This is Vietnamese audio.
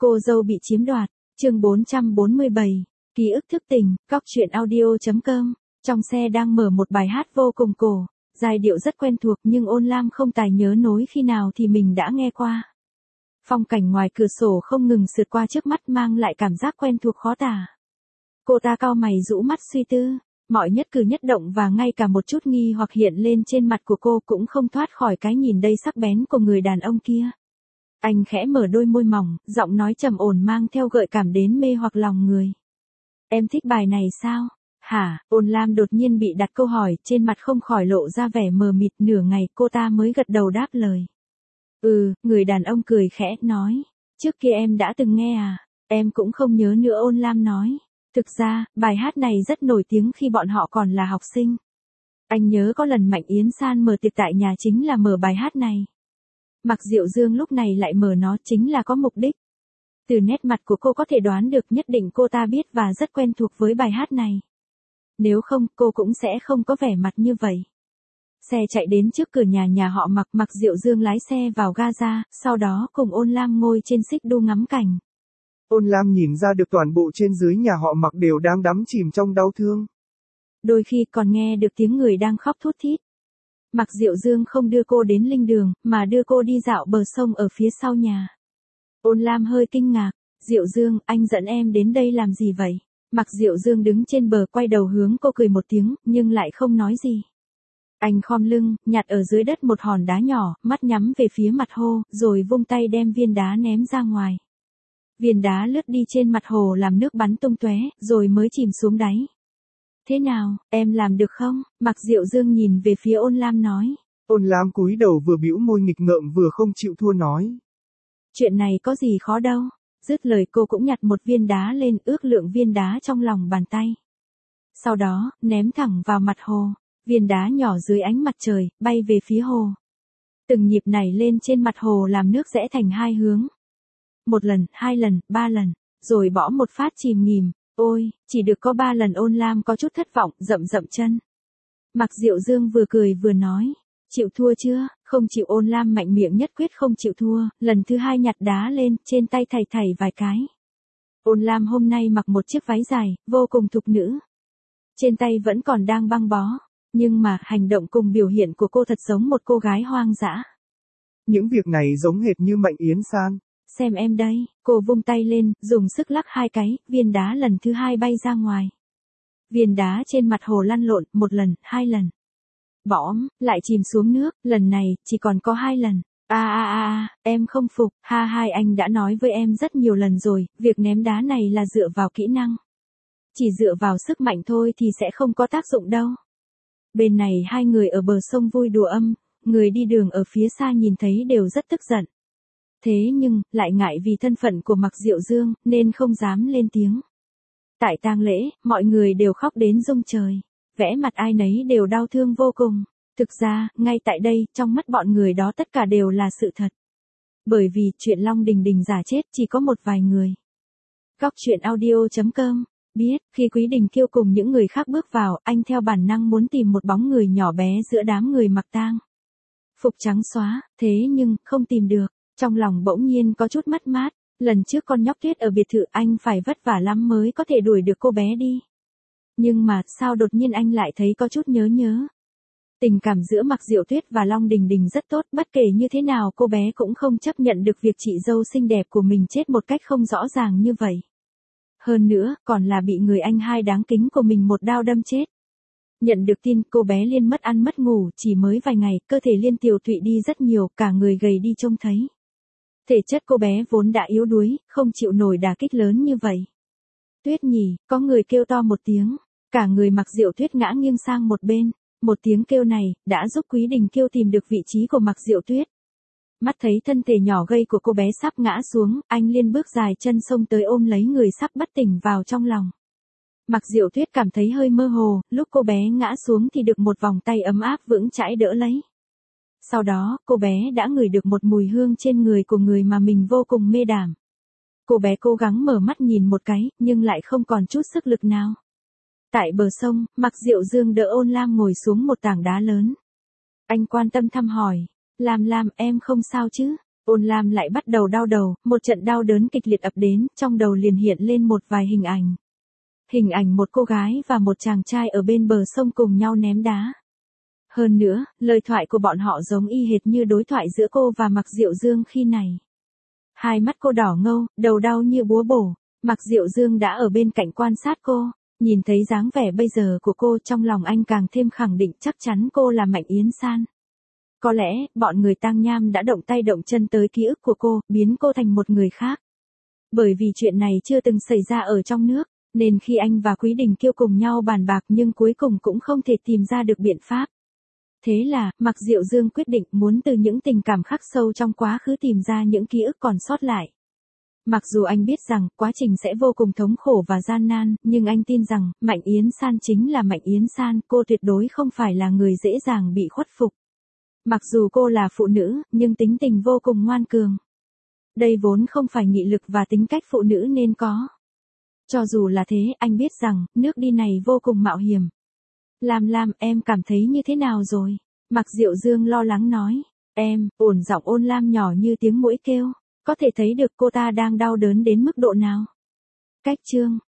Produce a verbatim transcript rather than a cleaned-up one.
Cô dâu bị chiếm đoạt, chương bốn trăm bốn mươi bảy, ký ức thức tỉnh, cóc truyện audio.com. Trong xe đang mở một bài hát vô cùng cổ, giai điệu rất quen thuộc nhưng Ôn Lam không tài nhớ nối khi nào thì mình đã nghe qua. Phong cảnh ngoài cửa sổ không ngừng sượt qua trước mắt mang lại cảm giác quen thuộc khó tả. Cô ta cau mày rũ mắt suy tư, mọi nhất cử nhất động và ngay cả một chút nghi hoặc hiện lên trên mặt của cô cũng không thoát khỏi cái nhìn đầy sắc bén của người đàn ông kia. Anh khẽ mở đôi môi mỏng, giọng nói trầm ổn mang theo gợi cảm đến mê hoặc lòng người. Em thích bài này sao? Hả? Ôn Lam đột nhiên bị đặt câu hỏi, trên mặt không khỏi lộ ra vẻ mờ mịt, nửa ngày cô ta mới gật đầu đáp lời. Ừ, người đàn ông cười khẽ, nói. Trước kia em đã từng nghe à? Em cũng không nhớ nữa, Ôn Lam nói. Thực ra, bài hát này rất nổi tiếng khi bọn họ còn là học sinh. Anh nhớ có lần Mạnh Yến San mở tiệc tại nhà chính là mở bài hát này. Mạc Diệu Dương lúc này lại mở nó chính là có mục đích. Từ nét mặt của cô có thể đoán được nhất định cô ta biết và rất quen thuộc với bài hát này. Nếu không, cô cũng sẽ không có vẻ mặt như vậy. Xe chạy đến trước cửa nhà nhà họ Mạc, Mạc Diệu Dương lái xe vào Gaza, sau đó cùng Ôn Lam ngồi trên xích đu ngắm cảnh. Ôn Lam nhìn ra được toàn bộ trên dưới nhà họ Mạc đều đang đắm chìm trong đau thương. Đôi khi còn nghe được tiếng người đang khóc thút thít. Mạc Diệu Dương không đưa cô đến linh đường, mà đưa cô đi dạo bờ sông ở phía sau nhà. Ôn Lam hơi kinh ngạc, Diệu Dương, anh dẫn em đến đây làm gì vậy? Mạc Diệu Dương đứng trên bờ quay đầu hướng cô cười một tiếng, nhưng lại không nói gì. Anh khom lưng, nhặt ở dưới đất một hòn đá nhỏ, mắt nhắm về phía mặt hồ, rồi vung tay đem viên đá ném ra ngoài. Viên đá lướt đi trên mặt hồ làm nước bắn tung tóe, rồi mới chìm xuống đáy. Thế nào, em làm được không? Mạc Diệu Dương nhìn về phía Ôn Lam nói. Ôn Lam cúi đầu vừa bĩu môi nghịch ngợm vừa không chịu thua nói. Chuyện này có gì khó đâu. Dứt lời cô cũng nhặt một viên đá lên, ước lượng viên đá trong lòng bàn tay. Sau đó, ném thẳng vào mặt hồ. Viên đá nhỏ dưới ánh mặt trời, bay về phía hồ. Từng nhịp nảy lên trên mặt hồ làm nước rẽ thành hai hướng. Một lần, hai lần, ba lần, rồi bỏ một phát chìm nghỉm. Ôi, chỉ được có ba lần. Ôn Lam có chút thất vọng, dậm dậm chân. Mạc Diệu Dương vừa cười vừa nói. Chịu thua chưa? Không chịu. Ôn Lam mạnh miệng nhất quyết không chịu thua, lần thứ hai nhặt đá lên, trên tay thảy thảy vài cái. Ôn Lam hôm nay mặc một chiếc váy dài, vô cùng thục nữ. Trên tay vẫn còn đang băng bó, nhưng mà hành động cùng biểu hiện của cô thật giống một cô gái hoang dã. Những việc này giống hệt như Mạnh Yến San. Xem em đây, cô vung tay lên, dùng sức lắc hai cái, viên đá lần thứ hai bay ra ngoài. Viên đá trên mặt hồ lăn lộn, một lần, hai lần. Bõm, lại chìm xuống nước, lần này, chỉ còn có hai lần. À à à, em không phục, ha hai anh đã nói với em rất nhiều lần rồi, việc ném đá này là dựa vào kỹ năng. Chỉ dựa vào sức mạnh thôi thì sẽ không có tác dụng đâu. Bên này hai người ở bờ sông vui đùa âm, người đi đường ở phía xa nhìn thấy đều rất tức giận. Thế nhưng, lại ngại vì thân phận của Mạc Diệu Dương, nên không dám lên tiếng. Tại tang lễ, mọi người đều khóc đến rung trời. Vẽ mặt ai nấy đều đau thương vô cùng. Thực ra, ngay tại đây, trong mắt bọn người đó tất cả đều là sự thật. Bởi vì, chuyện Long Đình Đình giả chết chỉ có một vài người. Cóc truyện audio.com. Biết, khi Quý Đình Kiêu cùng những người khác bước vào, anh theo bản năng muốn tìm một bóng người nhỏ bé giữa đám người mặc tang phục trắng xóa, thế nhưng, không tìm được. Trong lòng bỗng nhiên có chút mất mát, lần trước con nhóc Tuyết ở biệt thự anh phải vất vả lắm mới có thể đuổi được cô bé đi. Nhưng mà, sao đột nhiên anh lại thấy có chút nhớ nhớ. Tình cảm giữa Mạc Diệu Tuyết và Long Đình Đình rất tốt, bất kể như thế nào cô bé cũng không chấp nhận được việc chị dâu xinh đẹp của mình chết một cách không rõ ràng như vậy. Hơn nữa, còn là bị người anh hai đáng kính của mình một đao đâm chết. Nhận được tin, cô bé Liên mất ăn mất ngủ, chỉ mới vài ngày, cơ thể Liên tiều tụy đi rất nhiều, cả người gầy đi trông thấy. Thể chất cô bé vốn đã yếu đuối, không chịu nổi đả kích lớn như vậy. Tuyết nhỉ, có người kêu to một tiếng, cả người Mạc Diệu Tuyết ngã nghiêng sang một bên. Một tiếng kêu này, đã giúp Quý Đình Kiêu tìm được vị trí của Mạc Diệu Tuyết. Mắt thấy thân thể nhỏ gầy của cô bé sắp ngã xuống, anh Liên bước dài chân xông tới ôm lấy người sắp bất tỉnh vào trong lòng. Mạc Diệu Tuyết cảm thấy hơi mơ hồ, lúc cô bé ngã xuống thì được một vòng tay ấm áp vững chãi đỡ lấy. Sau đó, cô bé đã ngửi được một mùi hương trên người của người mà mình vô cùng mê đảm. Cô bé cố gắng mở mắt nhìn một cái, nhưng lại không còn chút sức lực nào. Tại bờ sông, Mạc Diệu Dương đỡ Ôn Lam ngồi xuống một tảng đá lớn. Anh quan tâm thăm hỏi, Lam Lam em không sao chứ? Ôn Lam lại bắt đầu đau đầu, một trận đau đớn kịch liệt ập đến, trong đầu liền hiện lên một vài hình ảnh. Hình ảnh một cô gái và một chàng trai ở bên bờ sông cùng nhau ném đá. Hơn nữa, lời thoại của bọn họ giống y hệt như đối thoại giữa cô và Mạc Diệu Dương khi này. Hai mắt cô đỏ ngâu, đầu đau như búa bổ. Mạc Diệu Dương đã ở bên cạnh quan sát cô, nhìn thấy dáng vẻ bây giờ của cô trong lòng anh càng thêm khẳng định chắc chắn cô là Mạnh Yến San. Có lẽ, bọn người Tang Nham đã động tay động chân tới ký ức của cô, biến cô thành một người khác. Bởi vì chuyện này chưa từng xảy ra ở trong nước, nên khi anh và Quý Đình Kiêu cùng nhau bàn bạc nhưng cuối cùng cũng không thể tìm ra được biện pháp. Thế là, Mạc Diệu Dương quyết định muốn từ những tình cảm khắc sâu trong quá khứ tìm ra những ký ức còn sót lại. Mặc dù anh biết rằng quá trình sẽ vô cùng thống khổ và gian nan, nhưng anh tin rằng Mạnh Yến San chính là Mạnh Yến San, cô tuyệt đối không phải là người dễ dàng bị khuất phục. Mặc dù cô là phụ nữ, nhưng tính tình vô cùng ngoan cường. Đây vốn không phải nghị lực và tính cách phụ nữ nên có. Cho dù là thế, anh biết rằng, nước đi này vô cùng mạo hiểm. Lam Lam, em cảm thấy như thế nào rồi? Mạc Diệu Dương lo lắng nói. Em, ổn giọng Ôn Lam nhỏ như tiếng muỗi kêu. Có thể thấy được cô ta đang đau đớn đến mức độ nào. Cách chương